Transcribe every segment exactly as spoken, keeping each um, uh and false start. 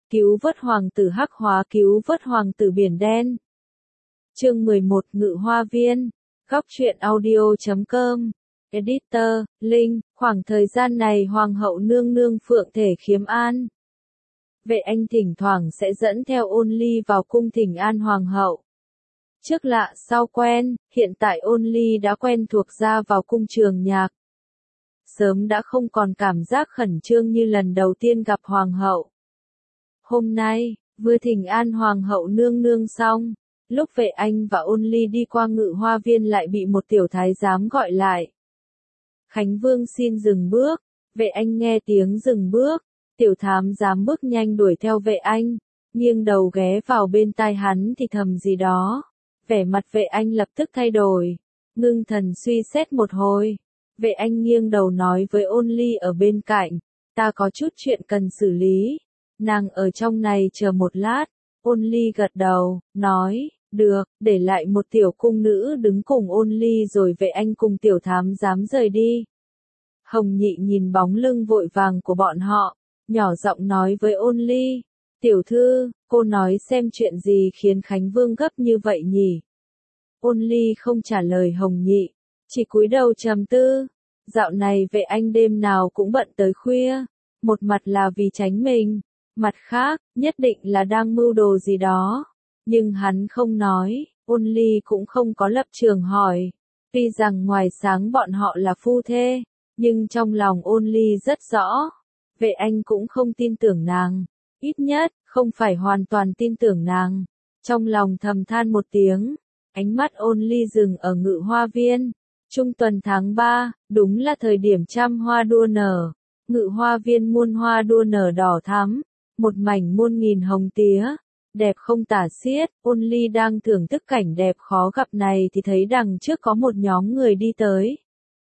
cứu vớt hoàng tử hắc hóa, cứu vớt hoàng tử biển đen. Chương mười một Ngự Hoa Viên. Góc truyện audio chấm com. Editor, Linh. Khoảng thời gian này hoàng hậu nương nương phượng thể khiếm an. Vệ Anh thỉnh thoảng sẽ dẫn theo Ôn Ly vào cung thỉnh an hoàng hậu. Trước lạ sau quen, hiện tại Ôn Ly đã quen thuộc ra vào cung trường nhạc. Sớm đã không còn cảm giác khẩn trương như lần đầu tiên gặp hoàng hậu. Hôm nay, vừa thỉnh an hoàng hậu nương nương xong, lúc Vệ Anh và Ôn Ly đi qua Ngự Hoa Viên lại bị một tiểu thái giám gọi lại. Khánh Vương xin dừng bước. Vệ Anh nghe tiếng dừng bước, tiểu thám giám bước nhanh đuổi theo Vệ Anh, nghiêng đầu ghé vào bên tai hắn thì thầm gì đó. Vẻ mặt Vệ Anh lập tức thay đổi, ngưng thần suy xét một hồi. Vệ Anh nghiêng đầu nói với Ôn Ly ở bên cạnh, ta có chút chuyện cần xử lý, nàng ở trong này chờ một lát. Ôn Ly gật đầu, nói, được, để lại một tiểu cung nữ đứng cùng Ôn Ly rồi Vệ Anh cùng tiểu thám giám rời đi. Hồng Nhị nhìn bóng lưng vội vàng của bọn họ, nhỏ giọng nói với Ôn Ly, tiểu thư, cô nói xem chuyện gì khiến Khánh Vương gấp như vậy nhỉ? Ôn Ly không trả lời Hồng Nhị, chỉ cúi đầu trầm tư. Dạo này Vệ Anh đêm nào cũng bận tới khuya, một mặt là vì tránh mình, mặt khác, nhất định là đang mưu đồ gì đó. Nhưng hắn không nói, Ôn Ly cũng không có lập trường hỏi. Tuy rằng ngoài sáng bọn họ là phu thê, nhưng trong lòng Ôn Ly rất rõ. Vệ Anh cũng không tin tưởng nàng, ít nhất, không phải hoàn toàn tin tưởng nàng. Trong lòng thầm than một tiếng, ánh mắt Ôn Ly dừng ở Ngự Hoa Viên. Trung tuần tháng ba, đúng là thời điểm trăm hoa đua nở. Ngự Hoa Viên muôn hoa đua nở đỏ thắm, một mảnh muôn nghìn hồng tía, đẹp không tả xiết. Ôn Ly đang thưởng thức cảnh đẹp khó gặp này thì thấy đằng trước có một nhóm người đi tới.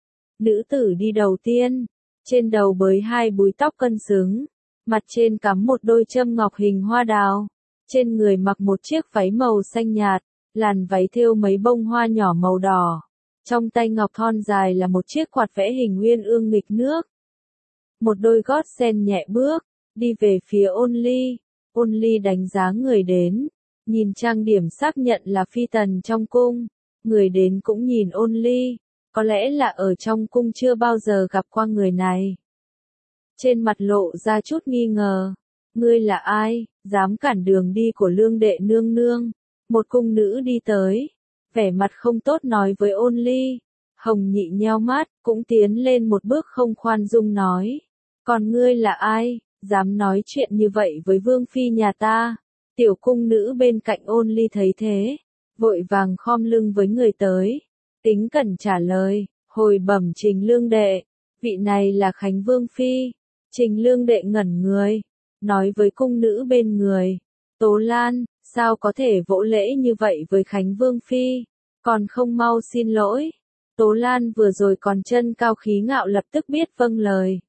Nữ tử đi đầu tiên, trên đầu bới hai búi tóc cân xứng, mặt trên cắm một đôi châm ngọc hình hoa đào, trên người mặc một chiếc váy màu xanh nhạt, làn váy thêu mấy bông hoa nhỏ màu đỏ. Trong tay ngọc thon dài là một chiếc quạt vẽ hình uyên ương nghịch nước. Một đôi gót sen nhẹ bước, đi về phía Ôn Ly. Ôn Ly đánh giá người đến, nhìn trang điểm xác nhận là phi tần trong cung. Người đến cũng nhìn Ôn Ly, có lẽ là ở trong cung chưa bao giờ gặp qua người này. Trên mặt lộ ra chút nghi ngờ. Ngươi là ai, dám cản đường đi của lương đệ nương nương? Một cung nữ đi tới, vẻ mặt không tốt nói với Ôn Ly. Hồng Nhị nheo mắt, cũng tiến lên một bước không khoan dung nói. Còn ngươi là ai, dám nói chuyện như vậy với vương phi nhà ta? Tiểu cung nữ bên cạnh Ôn Ly thấy thế, vội vàng khom lưng với người tới. Tính cẩn trả lời, hồi bẩm Trình lương đệ, vị này là Khánh Vương phi. Trình lương đệ ngẩn người, nói với cung nữ bên người. Tố Lan, sao có thể vỗ lễ như vậy với Khánh Vương phi, còn không mau xin lỗi. Tố Lan vừa rồi còn chân cao khí ngạo lập tức biết vâng lời.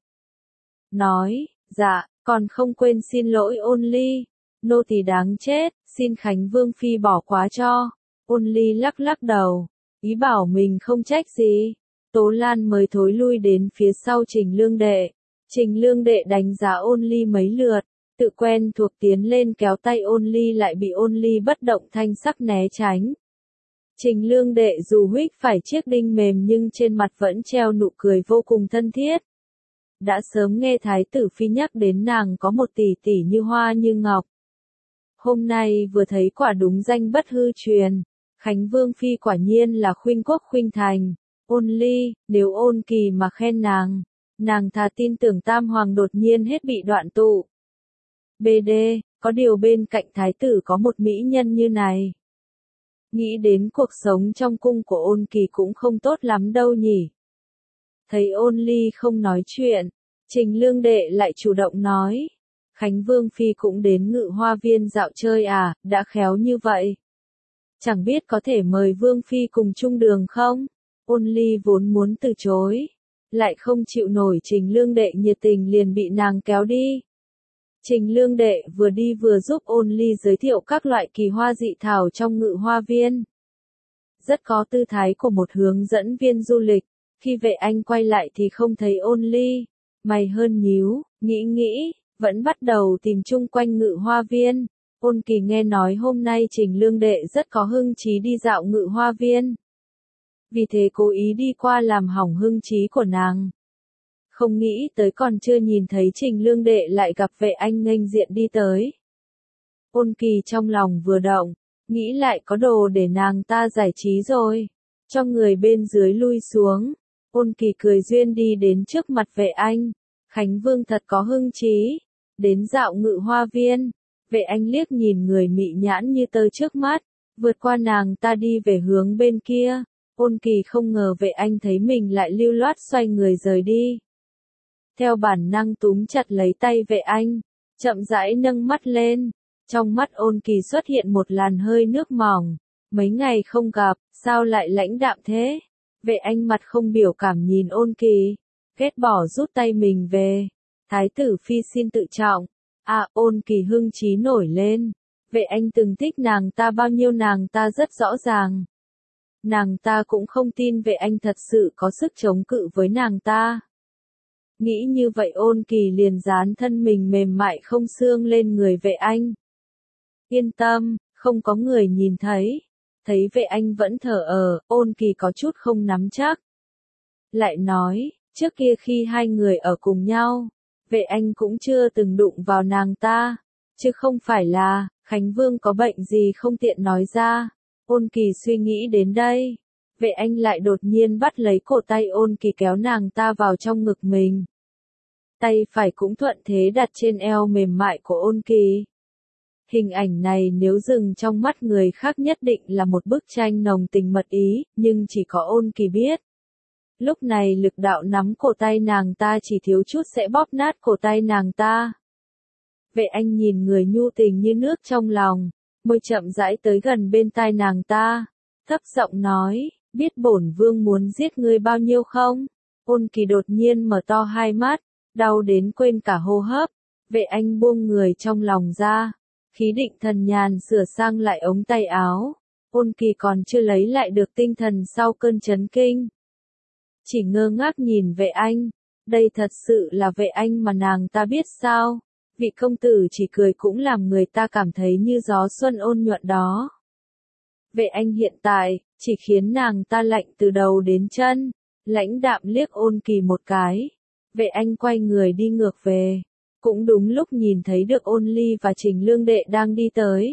Nói, dạ, còn không quên xin lỗi Ôn Ly. Nô tỳ đáng chết, xin Khánh Vương phi bỏ quá cho. Ôn Ly lắc lắc đầu, ý bảo mình không trách gì. Tố Lan mới thối lui đến phía sau Trình lương đệ. Trình lương đệ đánh giá Ôn Ly mấy lượt, tự quen thuộc tiến lên kéo tay Ôn Ly lại bị Ôn Ly bất động thanh sắc né tránh. Trình lương đệ dù huých phải chiếc đinh mềm nhưng trên mặt vẫn treo nụ cười vô cùng thân thiết. Đã sớm nghe thái tử phi nhắc đến nàng có một tỷ tỷ như hoa như ngọc. Hôm nay vừa thấy quả đúng danh bất hư truyền. Khánh Vương phi quả nhiên là khuynh quốc khuynh thành. Ôn Ly, nếu Ôn Kỳ mà khen nàng, nàng thà tin tưởng tam hoàng đột nhiên hết bị đoạn tụ. bê đê, có điều bên cạnh thái tử có một mỹ nhân như này. Nghĩ đến cuộc sống trong cung của Ôn Kỳ cũng không tốt lắm đâu nhỉ. Thấy Ôn Ly không nói chuyện, Trình lương đệ lại chủ động nói. Khánh Vương phi cũng đến Ngự Hoa Viên dạo chơi à, đã khéo như vậy. Chẳng biết có thể mời Vương phi cùng chung đường không? Ôn Ly vốn muốn từ chối, lại không chịu nổi Trình lương đệ nhiệt tình liền bị nàng kéo đi. Trình lương đệ vừa đi vừa giúp Ôn Ly giới thiệu các loại kỳ hoa dị thảo trong Ngự Hoa Viên. Rất có tư thái của một hướng dẫn viên du lịch. Khi Vệ Anh quay lại thì không thấy Ôn Ly, mày hơn nhíu, nghĩ nghĩ, vẫn bắt đầu tìm chung quanh Ngự Hoa Viên. Ôn Kỳ nghe nói hôm nay Trình Lương Đệ rất có hưng trí đi dạo Ngự Hoa Viên. Vì thế cố ý đi qua làm hỏng hưng trí của nàng. Không nghĩ tới còn chưa nhìn thấy Trình Lương Đệ lại gặp Vệ Anh nghênh diện đi tới. Ôn Kỳ trong lòng vừa động, nghĩ lại có đồ để nàng ta giải trí rồi. Cho người bên dưới lui xuống. Ôn Kỳ cười duyên đi đến trước mặt Vệ Anh. Khánh Vương thật có hưng trí. Đến dạo Ngự Hoa Viên. Vệ Anh liếc nhìn người mị nhãn như tơ trước mắt. Vượt qua nàng ta đi về hướng bên kia. Ôn Kỳ không ngờ Vệ Anh thấy mình lại lưu loát xoay người rời đi. Theo bản năng túm chặt lấy tay Vệ Anh. Chậm rãi nâng mắt lên. Trong mắt Ôn Kỳ xuất hiện một làn hơi nước mỏng. Mấy ngày không gặp, sao lại lãnh đạm thế? Vệ Anh mặt không biểu cảm nhìn Ôn Kỳ. Ghét bỏ rút tay mình về. Thái tử phi xin tự trọng. À, Ôn Kỳ hưng trí nổi lên. Vệ Anh từng thích nàng ta bao nhiêu nàng ta rất rõ ràng. Nàng ta cũng không tin Vệ Anh thật sự có sức chống cự với nàng ta. Nghĩ như vậy Ôn Kỳ liền dán thân mình mềm mại không xương lên người Vệ Anh. Yên tâm, không có người nhìn thấy. Thấy Vệ Anh vẫn thở ờ, Ôn Kỳ có chút không nắm chắc. Lại nói, trước kia khi hai người ở cùng nhau, Vệ Anh cũng chưa từng đụng vào nàng ta. Chứ không phải là, Khánh Vương có bệnh gì không tiện nói ra. Ôn Kỳ suy nghĩ đến đây. Vệ Anh lại đột nhiên bắt lấy cổ tay Ôn Kỳ kéo nàng ta vào trong ngực mình. Tay phải cũng thuận thế đặt trên eo mềm mại của Ôn Kỳ. Hình ảnh này nếu dừng trong mắt người khác nhất định là một bức tranh nồng tình mật ý, nhưng chỉ có Ôn Kỳ biết. Lúc này lực đạo nắm cổ tay nàng ta chỉ thiếu chút sẽ bóp nát cổ tay nàng ta. Vệ Anh nhìn người nhu tình như nước trong lòng, môi chậm rãi tới gần bên tai nàng ta, thấp giọng nói, biết bổn vương muốn giết ngươi bao nhiêu không? Ôn Kỳ đột nhiên mở to hai mắt, đau đến quên cả hô hấp. Vệ Anh buông người trong lòng ra, khí định thần nhàn sửa sang lại ống tay áo. Ôn Kỳ còn chưa lấy lại được tinh thần sau cơn chấn kinh. Chỉ ngơ ngác nhìn Vệ Anh, đây thật sự là Vệ Anh mà nàng ta biết sao? Vị công tử chỉ cười cũng làm người ta cảm thấy như gió xuân ôn nhuận đó. Vệ Anh hiện tại, chỉ khiến nàng ta lạnh từ đầu đến chân, lãnh đạm liếc Ôn Kỳ một cái. Vệ Anh quay người đi ngược về, cũng đúng lúc nhìn thấy được Ôn Ly và Trình Lương Đệ đang đi tới.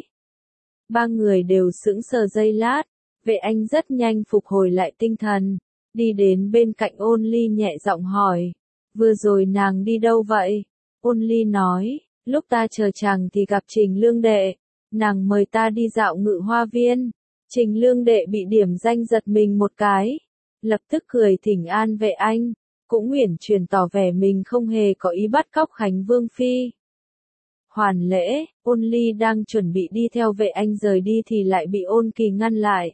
Ba người đều sững sờ giây lát, Vệ Anh rất nhanh phục hồi lại tinh thần, đi đến bên cạnh Ôn Ly nhẹ giọng hỏi, vừa rồi nàng đi đâu vậy? Ôn Ly nói, lúc ta chờ chàng thì gặp Trình Lương Đệ, nàng mời ta đi dạo Ngự Hoa Viên. Trình Lương Đệ bị điểm danh giật mình một cái, lập tức cười thỉnh an Vệ Anh, cũng uyển chuyển tỏ vẻ mình không hề có ý bắt cóc Khánh Vương phi. Hoàn lễ, Ôn Ly đang chuẩn bị đi theo Vệ Anh rời đi thì lại bị Ôn Kỳ ngăn lại.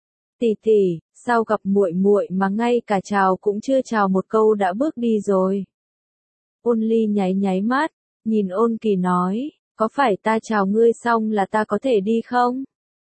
Tỷ tỷ, sao gặp muội muội mà ngay cả chào cũng chưa chào một câu đã bước đi rồi? Ôn Ly nháy nháy mắt, nhìn Ôn Kỳ nói, có phải ta chào ngươi xong là ta có thể đi không?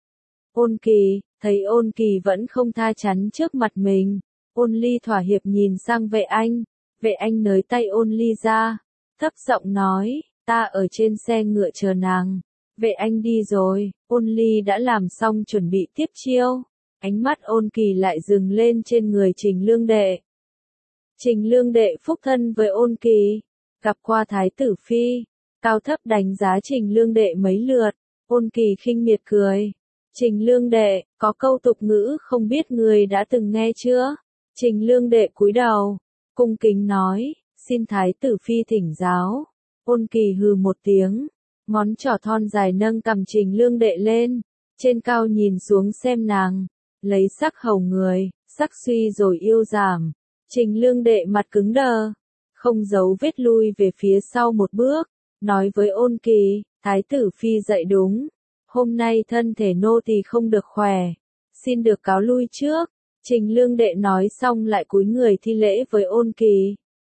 Ôn Kỳ, thấy Ôn Kỳ vẫn không tha chắn trước mặt mình, Ôn Ly thỏa hiệp nhìn sang Vệ Anh. Vệ Anh nới tay Ôn Ly ra, thấp giọng nói, ta ở trên xe ngựa chờ nàng. Vệ Anh đi rồi, Ôn Ly đã làm xong chuẩn bị tiếp chiêu. Ánh mắt Ôn Kỳ lại dừng lên trên người Trình Lương Đệ. Trình Lương Đệ phúc thân với Ôn Kỳ, gặp qua Thái tử phi, cao thấp đánh giá Trình Lương Đệ mấy lượt. Ôn Kỳ khinh miệt cười. Trình Lương Đệ, có câu tục ngữ không biết người đã từng nghe chưa? Trình Lương Đệ cúi đầu, cung kính nói, xin Thái tử phi thỉnh giáo. Ôn Kỳ hừ một tiếng, ngón trỏ thon dài nâng cằm Trình Lương Đệ lên, trên cao nhìn xuống xem nàng, lấy sắc hầu người, sắc suy rồi yêu giảm. Trình Lương Đệ mặt cứng đờ, không giấu vết lui về phía sau một bước, nói với Ôn Kỳ, Thái tử phi dạy đúng, hôm nay thân thể nô tỳ không được khỏe, xin được cáo lui trước. Trình Lương Đệ nói xong lại cúi người thi lễ với Ôn Kỳ.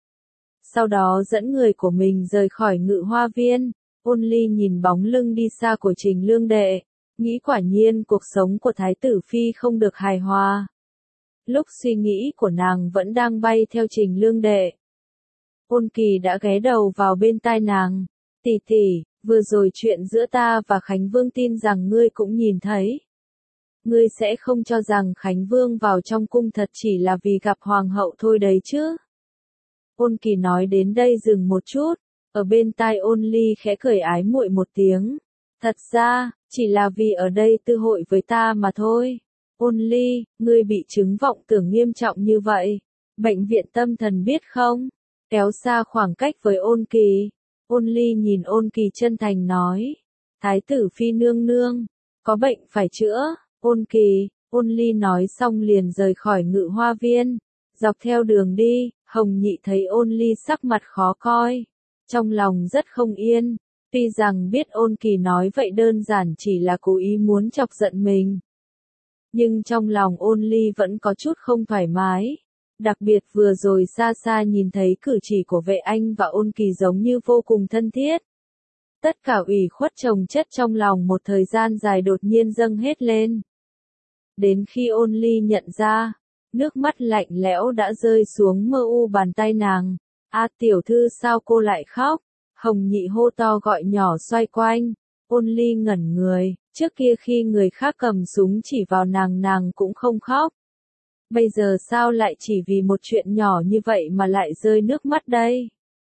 Sau đó dẫn người của mình rời khỏi Ngự Hoa Viên. Ôn Ly nhìn bóng lưng đi xa của Trình Lương Đệ, nghĩ quả nhiên cuộc sống của Thái tử phi không được hài hòa. Lúc suy nghĩ của nàng vẫn đang bay theo Trình Lương Đệ, Ôn Kỳ đã ghé đầu vào bên tai nàng, Tỷ tỷ, vừa rồi chuyện giữa ta và Khánh Vương tin rằng ngươi cũng nhìn thấy. Ngươi sẽ không cho rằng Khánh Vương vào trong cung thật chỉ là vì gặp hoàng hậu thôi đấy chứ. Ôn Kỳ nói đến đây dừng một chút, ở bên tai Ôn Ly khẽ cười ái muội một tiếng. Thật ra, chỉ là vì ở đây tư hội với ta mà thôi. Ôn Ly, ngươi bị chứng vọng tưởng nghiêm trọng như vậy. Bệnh viện tâm thần biết không? Kéo xa khoảng cách với Ôn Kỳ. Ôn Ly nhìn Ôn Kỳ chân thành nói. Thái tử phi nương nương, có bệnh phải chữa. Ôn Kỳ, Ôn Ly nói xong liền rời khỏi Ngự Hoa Viên. Dọc theo đường đi, Hồng Nhị thấy Ôn Ly sắc mặt khó coi. Trong lòng rất không yên. Tuy rằng biết Ôn Kỳ nói vậy đơn giản chỉ là cố ý muốn chọc giận mình. Nhưng trong lòng Ôn Ly vẫn có chút không thoải mái. Đặc biệt vừa rồi xa xa nhìn thấy cử chỉ của Vệ Anh và Ôn Kỳ giống như vô cùng thân thiết. Tất cả ủy khuất chồng chất trong lòng một thời gian dài đột nhiên dâng hết lên. Đến khi Ôn Ly nhận ra, nước mắt lạnh lẽo đã rơi xuống mơ u bàn tay nàng. A tiểu thư sao cô lại khóc? Hồng Nhị hô to gọi nhỏ xoay quanh. Ôn Ly ngẩn người, trước kia khi người khác cầm súng chỉ vào nàng nàng cũng không khóc. Bây giờ sao lại chỉ vì một chuyện nhỏ như vậy mà lại rơi nước mắt đây?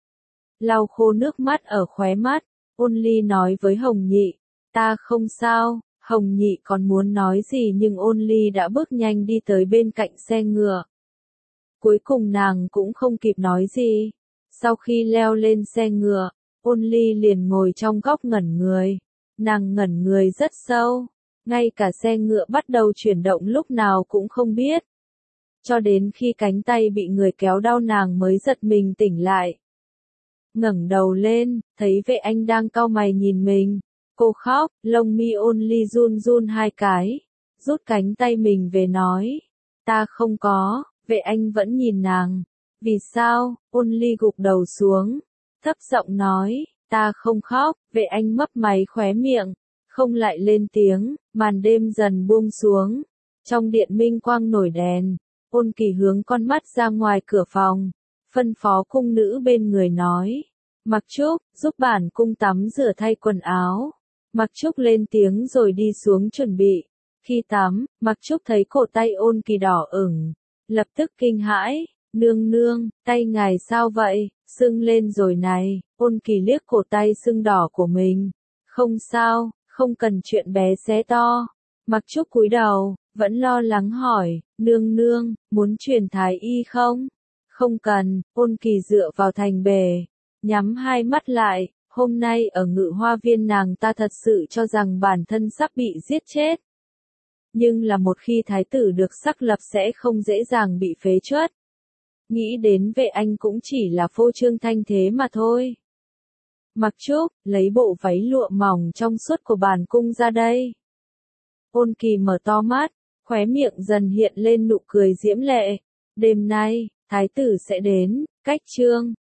Lau khô nước mắt ở khóe mắt, Ôn Ly nói với Hồng Nhị, ta không sao. Hồng Nhị còn muốn nói gì nhưng Ôn Ly đã bước nhanh đi tới bên cạnh xe ngựa. Cuối cùng nàng cũng không kịp nói gì. Sau khi leo lên xe ngựa, Ôn Ly liền ngồi trong góc ngẩn người. Nàng ngẩn người rất sâu, ngay cả xe ngựa bắt đầu chuyển động lúc nào cũng không biết. Cho đến khi cánh tay bị người kéo đau nàng mới giật mình tỉnh lại. Ngẩng đầu lên, thấy Vệ Anh đang cau mày nhìn mình. Cô khóc, lông mi Ôn Ly run run hai cái, rút cánh tay mình về nói. Ta không có. Vệ Anh vẫn nhìn nàng. Vì sao? Ôn Ly gục đầu xuống, thấp giọng nói, ta không khóc. Vệ Anh mấp máy khóe miệng, không lại lên tiếng. Màn đêm dần buông xuống, trong điện minh quang nổi đèn. Ôn Kỳ hướng con mắt ra ngoài cửa phòng, phân phó cung nữ bên người nói, Mặc Trúc, giúp bản cung tắm rửa thay quần áo. Mặc Trúc lên tiếng rồi đi xuống chuẩn bị. Khi tắm, Mặc Trúc thấy cổ tay Ôn Kỳ đỏ ửng, lập tức kinh hãi. Nương nương, tay ngài sao vậy? Sưng lên rồi này. Ôn Kỳ liếc cổ tay sưng đỏ của mình. Không sao, không cần chuyện bé xé to. Mặc Trúc cúi đầu, vẫn lo lắng hỏi, nương nương, muốn truyền thái y không? Không cần. Ôn Kỳ dựa vào thành bề, nhắm hai mắt lại. Hôm nay ở Ngự Hoa Viên nàng ta thật sự cho rằng bản thân sắp bị giết chết. Nhưng là một khi thái tử được xác lập sẽ không dễ dàng bị phế truất. Nghĩ đến Vệ Anh cũng chỉ là phô trương thanh thế mà thôi. Mặc Trúc, lấy bộ váy lụa mỏng trong suốt của bản cung ra đây. Ôn Kỳ mở to mắt, khóe miệng dần hiện lên nụ cười diễm lệ. Đêm nay, thái tử sẽ đến, cách chương.